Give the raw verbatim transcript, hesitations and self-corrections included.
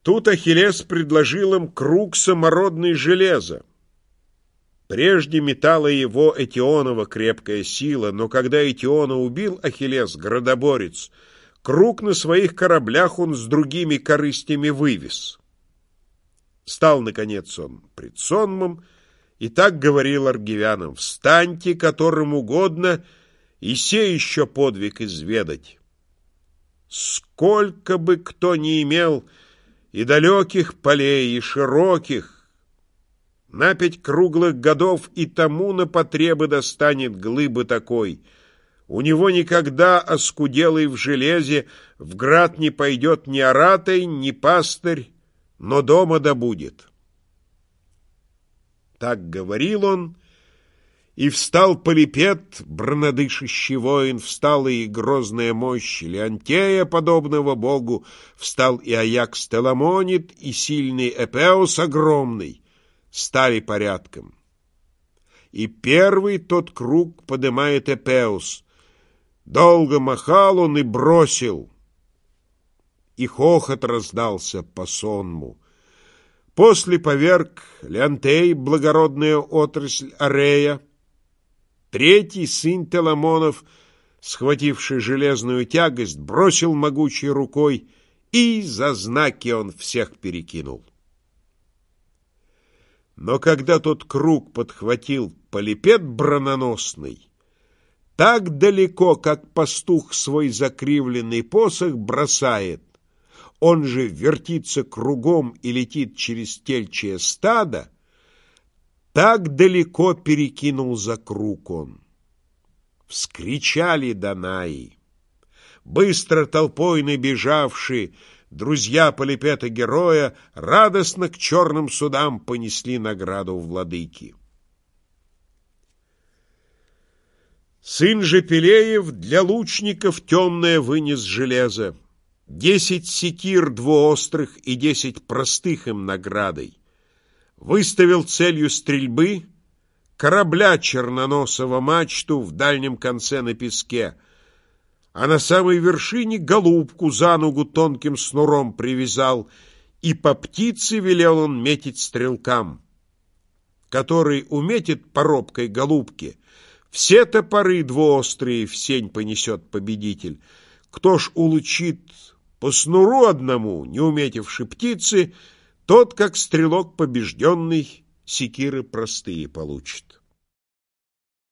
Тут Ахиллес предложил им круг самородной железа. Прежде метала его Этионова крепкая сила, но когда Этиона убил Ахиллес, градоборец, круг на своих кораблях он с другими корыстями вывез. Стал, наконец, он пред сонмом, и так говорил аргивянам: «Встаньте, которым угодно, и сей еще подвиг изведать. Сколько бы кто ни имел и далеких полей, и широких, на пять круглых годов и тому на потребы достанет глыбы такой. У него никогда оскуделый в железе в град не пойдет ни аратой, ни пастырь, но дома добудет». Так говорил он, и встал Полипет, бранодышащий воин, встала и грозная мощь Леонтея, подобного богу, встал и Аякс Теламонит, и сильный Эпеус огромный, стали порядком. И первый тот круг подымает Эпеус. Долго махал он и бросил, и хохот раздался по сонму. После поверг Леонтей, благородная отрасль Арея. Третий, сын Теламонов, схвативший железную тягость, бросил могучей рукой, и за знаки он всех перекинул. Но когда тот круг подхватил Полипет брононосный, так далеко, как пастух свой закривленный посох бросает, он же вертится кругом и летит через тельчье стадо, так далеко перекинул за круг он. Вскричали Данаи. Быстро толпой набежавши, друзья Полипета-героя радостно к черным судам понесли награду владыки. Сын же Пелеев для лучников темное вынес железо. Десять секир двуострых и десять простых им наградой. Выставил целью стрельбы корабля черноносого мачту в дальнем конце на песке, а на самой вершине голубку за ногу тонким снуром привязал, и по птице велел он метить стрелкам. Который уметит по робкой голубке, все топоры двуострые в сень понесет победитель. Кто ж улучит по снуру одному, не уметивши птицы, тот, как стрелок побежденный, секиры простые получит.